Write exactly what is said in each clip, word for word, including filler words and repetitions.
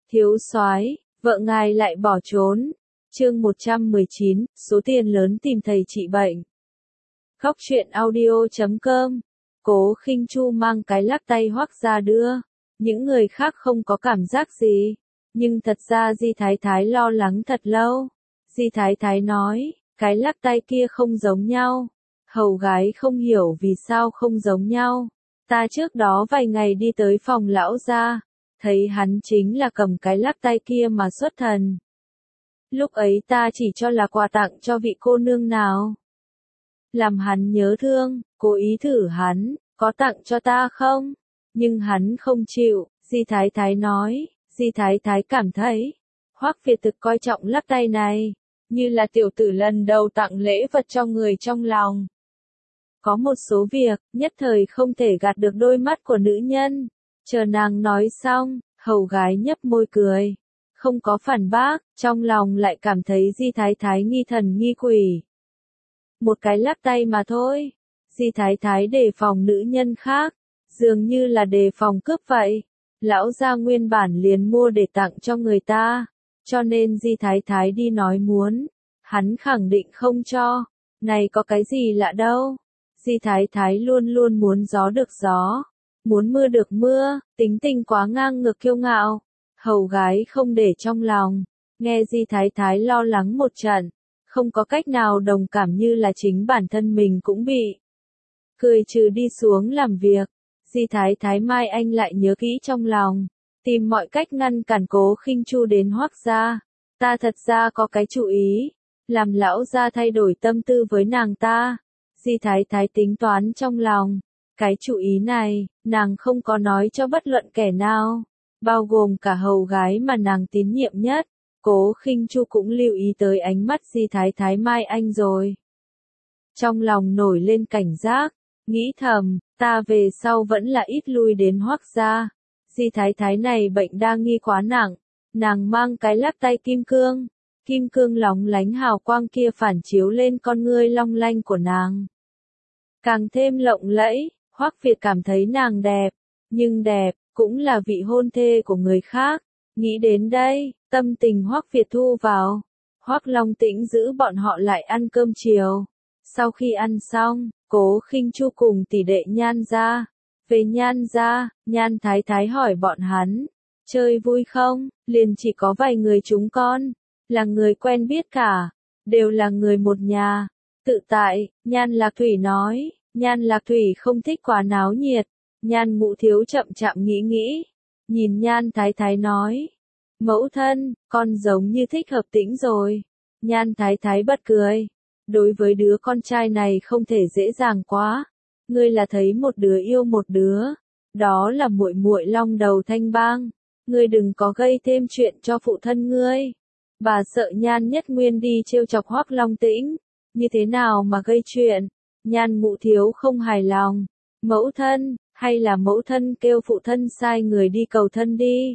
Thiếu soái, vợ ngài lại bỏ trốn. Chương một trăm mười chín, số tiền lớn tìm thầy trị bệnh. Góc truyện audio chấm com. Cố Khinh Chu mang cái lắc tay Hoắc ra đưa. Những người khác không có cảm giác gì, nhưng thật ra Di Thái Thái lo lắng thật lâu. Di Thái Thái nói, cái lắc tay kia không giống nhau. Hầu gái không hiểu vì sao không giống nhau. Ta trước đó vài ngày đi tới phòng lão gia, thấy hắn chính là cầm cái lắc tay kia mà xuất thần. Lúc ấy ta chỉ cho là quà tặng cho vị cô nương nào. Làm hắn nhớ thương, cố ý thử hắn, có tặng cho ta không? Nhưng hắn không chịu, Di Thái Thái nói. Di Thái Thái cảm thấy, Hoắc Việt thực coi trọng lắc tay này, như là tiểu tử lần đầu tặng lễ vật cho người trong lòng. Có một số việc, nhất thời không thể gạt được đôi mắt của nữ nhân. Chờ nàng nói xong, hầu gái nhấp môi cười. Không có phản bác, trong lòng lại cảm thấy Di Thái Thái nghi thần nghi quỷ. Một cái lắc tay mà thôi. Di Thái Thái đề phòng nữ nhân khác, dường như là đề phòng cướp vậy. Lão gia nguyên bản liền mua để tặng cho người ta, cho nên Di Thái Thái đi nói muốn. Hắn khẳng định không cho. Này có cái gì lạ đâu. Di Thái Thái luôn luôn muốn gió được gió, muốn mưa được mưa, tính tình quá ngang ngược kiêu ngạo. Hầu gái không để trong lòng, nghe Di Thái Thái lo lắng một trận, không có cách nào đồng cảm như là chính bản thân mình cũng bị. Cười trừ đi xuống làm việc, Di Thái Thái Mai Anh lại nhớ kỹ trong lòng, tìm mọi cách ngăn cản Cố Khinh Chu đến Hoắc gia. Ta thật ra có cái chủ ý, làm lão gia thay đổi tâm tư với nàng ta. Di Thái Thái tính toán trong lòng, cái chủ ý này, nàng không có nói cho bất luận kẻ nào, bao gồm cả hầu gái mà nàng tín nhiệm nhất. Cố Khinh Chu cũng lưu ý tới ánh mắt Di Thái Thái Mai Anh rồi. Trong lòng nổi lên cảnh giác, nghĩ thầm, ta về sau vẫn là ít lui đến Hoắc gia. Di Thái Thái này bệnh đa nghi quá nặng, nàng mang cái lắc tay kim cương. Kim cương lóng lánh hào quang kia phản chiếu lên con ngươi long lanh của nàng. Càng thêm lộng lẫy, Hoắc Việt cảm thấy nàng đẹp, nhưng đẹp, cũng là vị hôn thê của người khác. Nghĩ đến đây, tâm tình Hoắc Việt thu vào. Hoắc Long Tĩnh giữ bọn họ lại ăn cơm chiều. Sau khi ăn xong, Cố Khinh Chu cùng tỷ đệ Nhan gia. Về Nhan gia, Nhan Thái Thái hỏi bọn hắn, chơi vui không? Liền chỉ có vài người chúng con, là người quen biết cả, đều là người một nhà. Tự tại, Nhan Lạc Thủy nói. Nhan Lạc Thủy không thích quá náo nhiệt. Nhan Ngũ Thiếu chậm chậm nghĩ nghĩ, nhìn Nhan Thái Thái nói, mẫu thân, con giống như thích Hợp Tĩnh rồi. Nhan Thái Thái bật cười, đối với đứa con trai này không thể dễ dàng quá. Ngươi là thấy một đứa yêu một đứa, đó là muội muội Long Đầu Thanh Bang. Ngươi đừng có gây thêm chuyện cho phụ thân ngươi. Bà sợ Nhan Nhất Nguyên đi trêu chọc Hoắc Long Tĩnh, như thế nào mà gây chuyện. Nhan Ngũ Thiếu không hài lòng, mẫu thân, hay là mẫu thân kêu phụ thân sai người đi cầu thân đi.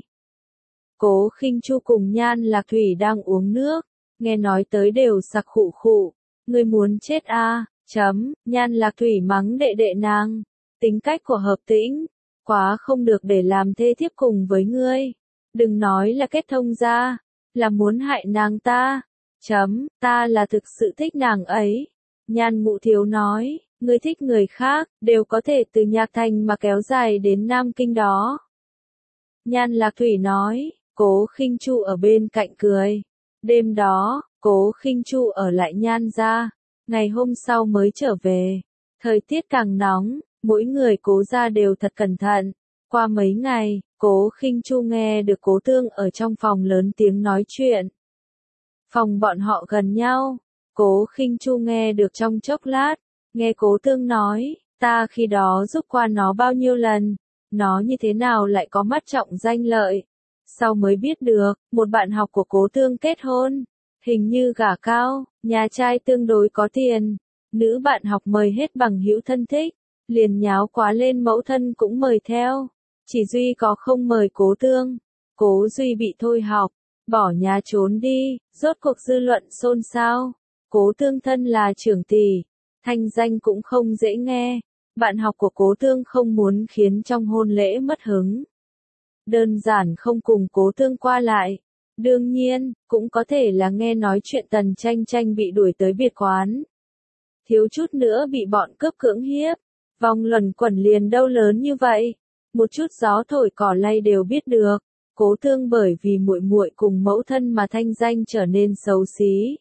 Cố Khinh Chu cùng Nhan Lạc Thủy đang uống nước, nghe nói tới đều sặc khụ khụ. Ngươi muốn chết à, chấm, Nhan Lạc Thủy mắng đệ đệ nàng. Tính cách của Hợp Tĩnh, quá không được để làm thê thiếp cùng với ngươi. Đừng nói là kết thông gia, là muốn hại nàng ta. Chấm, ta là thực sự thích nàng ấy. Nhan Ngũ Thiếu nói, ngươi thích người khác, đều có thể từ Nhạc Thành mà kéo dài đến Nam Kinh đó. Nhan Lạc Thủy nói, Cố Khinh Chu ở bên cạnh cười. Đêm đó, Cố Khinh Chu ở lại Nhan gia, ngày hôm sau mới trở về. Thời tiết càng nóng, mỗi người Cố gia đều thật cẩn thận. Qua mấy ngày, Cố Khinh Chu nghe được Cố Tương ở trong phòng lớn tiếng nói chuyện. Phòng bọn họ gần nhau. Cố Khinh Chu nghe được trong chốc lát, nghe Cố Tương nói, ta khi đó giúp qua nó bao nhiêu lần, nó như thế nào lại có mắt trọng danh lợi. Sau mới biết được, một bạn học của Cố Tương kết hôn, hình như gả cao, nhà trai tương đối có tiền, nữ bạn học mời hết bằng hữu thân thích, liền nháo quá lên mẫu thân cũng mời theo, chỉ duy có không mời Cố Tương. Cố Duy bị thôi học, bỏ nhà trốn đi, rốt cuộc dư luận xôn xao. Cố Tương thân là trưởng tỷ, thanh danh cũng không dễ nghe. Bạn học của Cố Tương không muốn khiến trong hôn lễ mất hứng. đơn giản không cùng Cố Tương qua lại. Đương nhiên, cũng có thể là nghe nói chuyện Tần Tranh Tranh bị đuổi tới biệt quán. Thiếu chút nữa bị bọn cướp cưỡng hiếp. Vòng luẩn quẩn liền đâu lớn như vậy. Một chút gió thổi cỏ lay đều biết được. Cố Tương bởi vì muội muội cùng mẫu thân mà thanh danh trở nên xấu xí.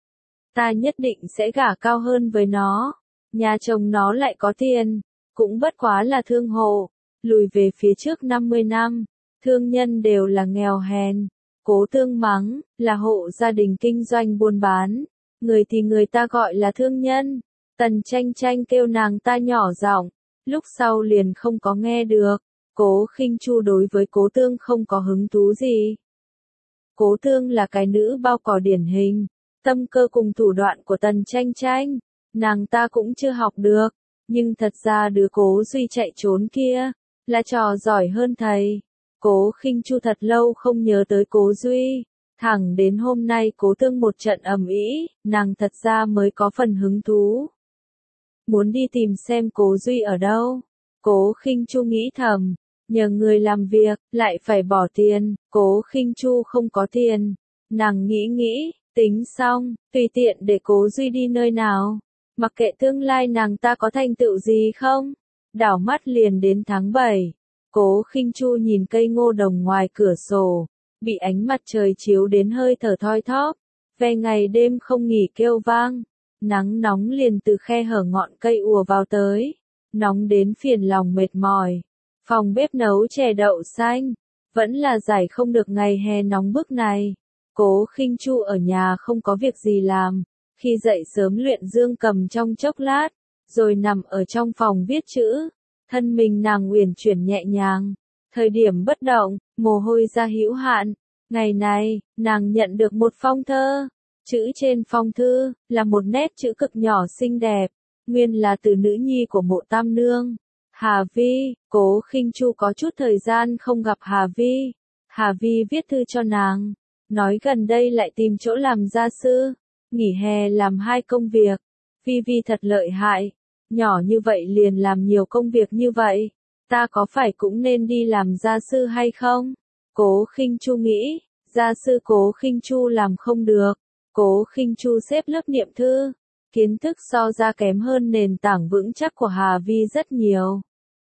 Ta nhất định sẽ gả cao hơn với nó. Nhà chồng nó lại có tiền. Cũng bất quá là thương hộ. Lùi về phía trước năm mươi năm. Thương nhân đều là nghèo hèn. Cố Tương mắng, là hộ gia đình kinh doanh buôn bán. Người thì người ta gọi là thương nhân. Tần Tranh Tranh kêu nàng ta nhỏ giọng, lúc sau liền không có nghe được. Cố Khinh Chu đối với Cố Tương không có hứng thú gì. Cố Tương là cái nữ bao cỏ điển hình, tâm cơ cùng thủ đoạn của Tần Tranh Tranh, nàng ta cũng chưa học được, nhưng thật ra đứa Cố Duy chạy trốn kia, là trò giỏi hơn thầy. Cố Khinh Chu thật lâu không nhớ tới Cố Duy, thẳng đến hôm nay Cố Tương một trận ầm ĩ, nàng thật ra mới có phần hứng thú. Muốn đi tìm xem Cố Duy ở đâu. Cố Khinh Chu nghĩ thầm, nhờ người làm việc, lại phải bỏ tiền, Cố Khinh Chu không có tiền. Nàng nghĩ nghĩ, tính xong, tùy tiện để Cố Duy đi nơi nào. Mặc kệ tương lai nàng ta có thành tựu gì không. Đảo mắt liền đến tháng bảy. Cố Khinh Chu nhìn cây ngô đồng ngoài cửa sổ, bị ánh mặt trời chiếu đến hơi thở thoi thóp, ve ngày đêm không nghỉ kêu vang. Nắng nóng liền từ khe hở ngọn cây ùa vào tới, nóng đến phiền lòng mệt mỏi. Phòng bếp nấu chè đậu xanh, vẫn là giải không được ngày hè nóng bức này. Cố Khinh Chu ở nhà không có việc gì làm, khi dậy sớm luyện dương cầm trong chốc lát, rồi nằm ở trong phòng viết chữ. Thân mình nàng uyển chuyển nhẹ nhàng, thời điểm bất động, mồ hôi ra hữu hạn. Ngày này, nàng nhận được một phong thơ. Chữ trên phong thư, là một nét chữ cực nhỏ xinh đẹp, nguyên là từ nữ nhi của Mộ Tam Nương. Hà Vi, Cố Khinh Chu có chút thời gian không gặp Hà Vi. Hà Vi viết thư cho nàng, nói gần đây lại tìm chỗ làm gia sư, nghỉ hè làm hai công việc. Vi Vi thật lợi hại, nhỏ như vậy liền làm nhiều công việc như vậy, ta có phải cũng nên đi làm gia sư hay không? Cố Khinh Chu nghĩ, gia sư Cố Khinh Chu làm không được. Cố Khinh Chu xếp lớp niệm thư, kiến thức so ra kém hơn nền tảng vững chắc của Hà Vi rất nhiều.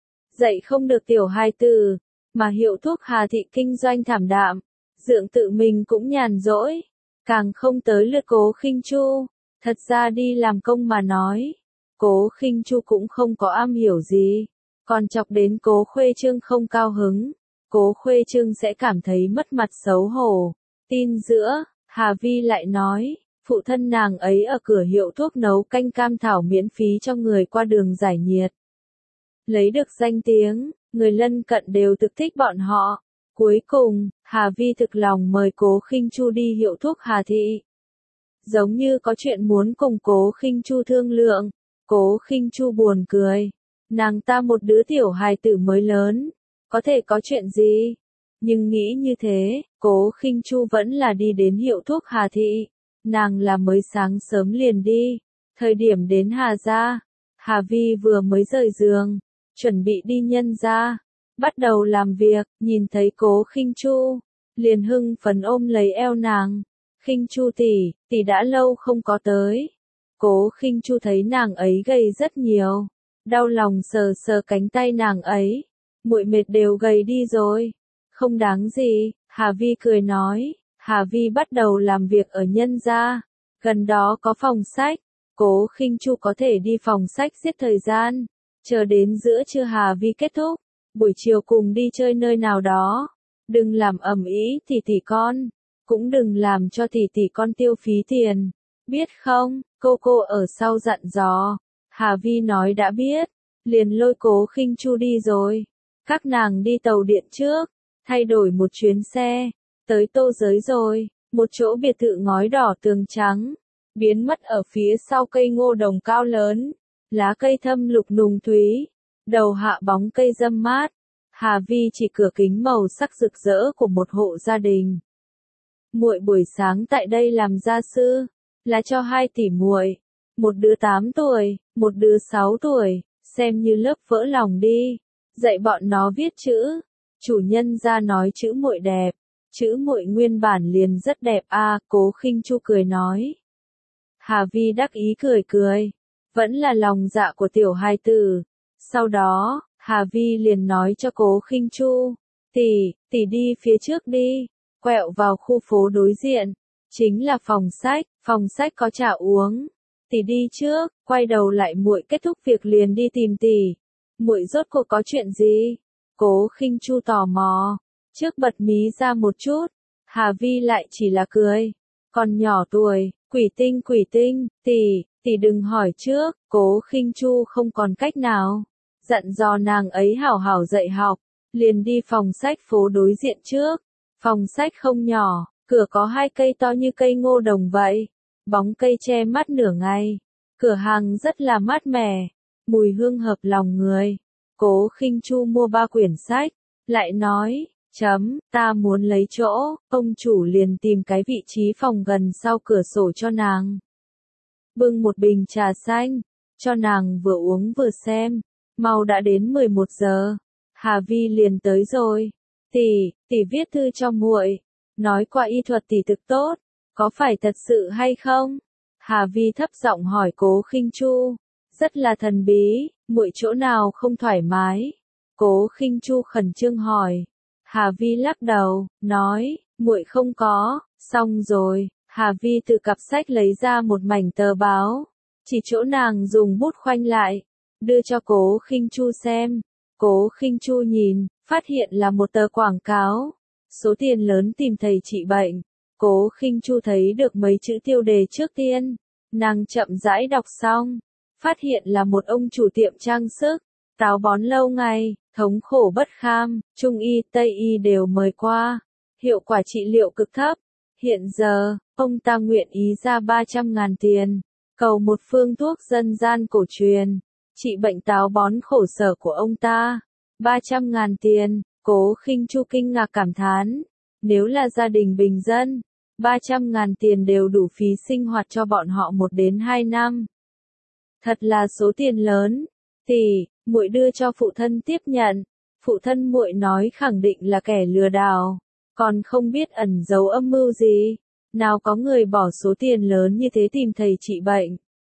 Dạy không được tiểu hài tử, mà hiệu thuốc Hà thị kinh doanh thảm đạm, dượng tự mình cũng nhàn rỗi, càng không tới lượt Cố Khinh Chu. Thật ra đi làm công mà nói, Cố Khinh Chu cũng không có am hiểu gì, còn chọc đến Cố Khuê Trương không cao hứng, Cố Khuê Trương sẽ cảm thấy mất mặt xấu hổ. Tin giữa, Hà Vi lại nói, phụ thân nàng ấy ở cửa hiệu thuốc nấu canh cam thảo miễn phí cho người qua đường giải nhiệt. Lấy được danh tiếng, người lân cận đều thực thích bọn họ. Cuối cùng, Hà Vi thực lòng mời Cố Khinh Chu đi hiệu thuốc Hà thị. Giống như có chuyện muốn cùng Cố Khinh Chu thương lượng. Cố Khinh Chu buồn cười. Nàng ta một đứa tiểu hài tử mới lớn, có thể có chuyện gì? Nhưng nghĩ như thế, Cố Khinh Chu vẫn là đi đến hiệu thuốc Hà thị. Nàng là mới sáng sớm liền đi. Thời điểm đến Hà gia, Hà Vi vừa mới rời giường, chuẩn bị đi nhân gia, bắt đầu làm việc, nhìn thấy Cố Khinh Chu, liền hưng phấn ôm lấy eo nàng. Khinh Chu tỷ, tỷ đã lâu không có tới. Cố Khinh Chu thấy nàng ấy gầy rất nhiều, đau lòng sờ sờ cánh tay nàng ấy. Muội mệt đều gầy đi rồi. Không đáng gì, Hà Vi cười nói. Hà Vi bắt đầu làm việc ở nhân gia, gần đó có phòng sách. Cố Khinh Chu có thể đi phòng sách giết thời gian, chờ đến giữa trưa Hà Vi kết thúc, buổi chiều cùng đi chơi nơi nào đó. Đừng làm ầm ĩ tỷ tỷ con, cũng đừng làm cho tỷ tỷ con tiêu phí tiền, biết không? Cô cô ở sau dặn dò. Hà Vi nói đã biết, liền lôi Cố Khinh Chu đi rồi. Các nàng đi tàu điện trước, thay đổi một chuyến xe, tới Tô Giới rồi, một chỗ biệt thự ngói đỏ tường trắng, biến mất ở phía sau cây ngô đồng cao lớn, lá cây thâm lục nùng thúy, đầu hạ bóng cây râm mát. Hà Vi chỉ cửa kính màu sắc rực rỡ của một hộ gia đình. Muội buổi sáng tại đây làm gia sư, là cho hai tỷ muội, một đứa tám tuổi, một đứa sáu tuổi, xem như lớp vỡ lòng đi, dạy bọn nó viết chữ. Chủ nhân ra nói chữ muội đẹp. Chữ muội nguyên bản liền rất đẹp a, à, Cố Khinh Chu cười nói. Hà Vi đắc ý cười cười. Vẫn là lòng dạ của tiểu hài tử. Sau đó, Hà Vi liền nói cho Cố Khinh Chu. Tỷ, tỷ đi phía trước đi. Quẹo vào khu phố đối diện. Chính là phòng sách, phòng sách có trà uống. Tỷ đi trước, quay đầu lại muội kết thúc việc liền đi tìm tỷ. Muội rốt cuộc có chuyện gì? Cố Khinh Chu tò mò. Trước bật mí ra một chút. Hà Vi lại chỉ là cười. Còn nhỏ tuổi, quỷ tinh quỷ tinh, tỷ, tỷ đừng hỏi trước. Cố Khinh Chu không còn cách nào. Dặn dò nàng ấy hảo hảo dạy học. Liền đi phòng sách phố đối diện trước. Phòng sách không nhỏ, cửa có hai cây to như cây ngô đồng vậy. Bóng cây che mắt nửa ngày. Cửa hàng rất là mát mẻ. Mùi hương hợp lòng người. Cố Khinh Chu mua ba quyển sách. Lại nói, chấm, ta muốn lấy chỗ. Ông chủ liền tìm cái vị trí phòng gần sau cửa sổ cho nàng. Bưng một bình trà xanh. Cho nàng vừa uống vừa xem. Mau đã đến mười một giờ. Hà Vi liền tới rồi. Tỷ, tỷ viết thư cho muội. Nói qua y thuật tỷ thực tốt. Có phải thật sự hay không? Hà Vi thấp giọng hỏi Cố Khinh Chu. Rất là thần bí, muội chỗ nào không thoải mái? Cố Khinh Chu khẩn trương hỏi. Hà Vi lắc đầu, nói, muội không có. Xong rồi, Hà Vi từ cặp sách lấy ra một mảnh tờ báo. Chỉ chỗ nàng dùng bút khoanh lại. Đưa cho Cố Khinh Chu xem. Cố Khinh Chu nhìn, phát hiện là một tờ quảng cáo. Số tiền lớn tìm thầy trị bệnh. Cố Khinh Chu thấy được mấy chữ tiêu đề trước tiên. Nàng chậm rãi đọc xong. Phát hiện là một ông chủ tiệm trang sức. Táo bón lâu ngày, thống khổ bất kham, Trung y, Tây y đều mời qua. Hiệu quả trị liệu cực thấp. Hiện giờ, ông ta nguyện ý ra ba trăm ngàn tiền. Cầu một phương thuốc dân gian cổ truyền. Trị bệnh táo bón khổ sở của ông ta. ba trăm ngàn tiền. Cố Khinh Chu kinh ngạc cảm thán. Nếu là gia đình bình dân, ba trăm ngàn tiền đều đủ phí sinh hoạt cho bọn họ một đến hai năm. Thật là số tiền lớn. Tỷ, muội đưa cho phụ thân tiếp nhận. Phụ thân muội nói khẳng định là kẻ lừa đảo, còn không biết ẩn giấu âm mưu gì. Nào có người bỏ số tiền lớn như thế tìm thầy trị bệnh.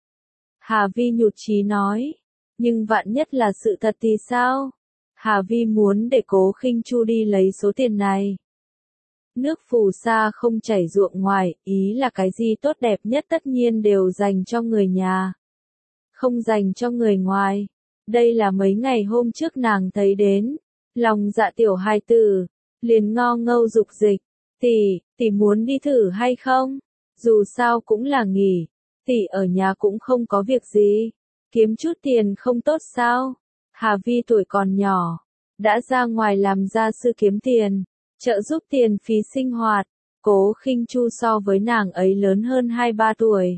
Hà Vi nhụt chí nói. Nhưng vạn nhất là sự thật thì sao? Hà Vi muốn để Cố Khinh Chu đi lấy số tiền này. Nước phù sa không chảy ruộng ngoài, ý là cái gì tốt đẹp nhất tất nhiên đều dành cho người nhà. Không dành cho người ngoài. Đây là mấy ngày hôm trước nàng thấy đến. Lòng dạ tiểu hài tử. Liền ngo ngâu dục dịch. Tỷ, tỷ muốn đi thử hay không? Dù sao cũng là nghỉ. Tỷ ở nhà cũng không có việc gì. Kiếm chút tiền không tốt sao? Hà Vi tuổi còn nhỏ. Đã ra ngoài làm gia sư kiếm tiền. Trợ giúp tiền phí sinh hoạt. Cố Khinh Chu so với nàng ấy lớn hơn hai ba tuổi.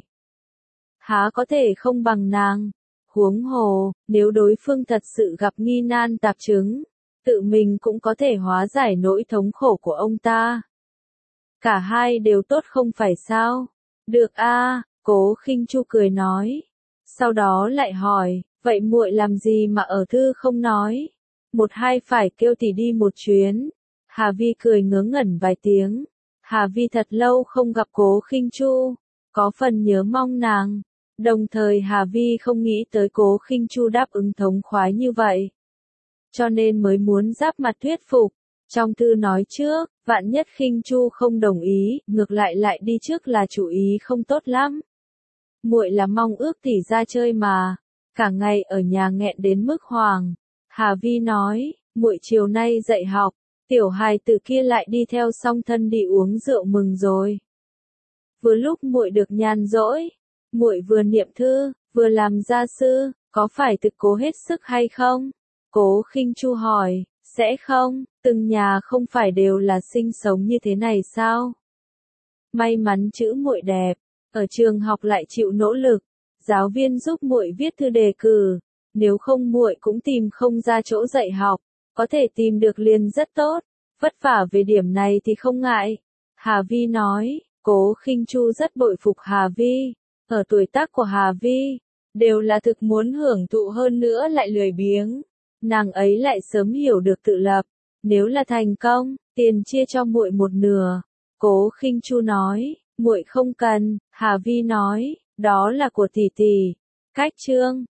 Há có thể không bằng nàng. Huống hồ, nếu đối phương thật sự gặp nghi nan tạp chứng, tự mình cũng có thể hóa giải nỗi thống khổ của ông ta. Cả hai đều tốt không phải sao? Được a, Cố Khinh Chu cười nói. Sau đó lại hỏi, vậy muội làm gì mà ở thư không nói? Một hai phải kêu tỷ đi một chuyến. Hà Vi cười ngớ ngẩn vài tiếng. Hà Vi thật lâu không gặp Cố Khinh Chu, có phần nhớ mong nàng. Đồng thời Hà Vi không nghĩ tới Cố Khinh Chu đáp ứng thống khoái như vậy. Cho nên mới muốn giáp mặt thuyết phục. Trong thư nói trước, vạn nhất Khinh Chu không đồng ý, ngược lại lại đi trước là chủ ý không tốt lắm. Muội là mong ước tỷ ra chơi mà, cả ngày ở nhà nghẹn đến mức hoàng. Hà Vi nói, muội chiều nay dạy học, tiểu hài tử kia lại đi theo song thân đi uống rượu mừng rồi. Vừa lúc muội được nhàn rỗi, muội vừa niệm thư, vừa làm gia sư, có phải thực cố hết sức hay không? Cố Khinh Chu hỏi, sẽ không, từng nhà không phải đều là sinh sống như thế này sao? May mắn chữ muội đẹp, ở trường học lại chịu nỗ lực, giáo viên giúp muội viết thư đề cử, nếu không muội cũng tìm không ra chỗ dạy học, có thể tìm được liền rất tốt, vất vả về điểm này thì không ngại. Hà Vi nói, Cố Khinh Chu rất bội phục Hà Vi, ở tuổi tác của Hà Vi, đều là thực muốn hưởng thụ hơn nữa lại lười biếng, nàng ấy lại sớm hiểu được tự lập, Nếu là thành công, tiền chia cho muội một nửa. Cố Khinh Chu nói, muội không cần. Hà Vi nói, đó là của tỷ tỷ. Cách chương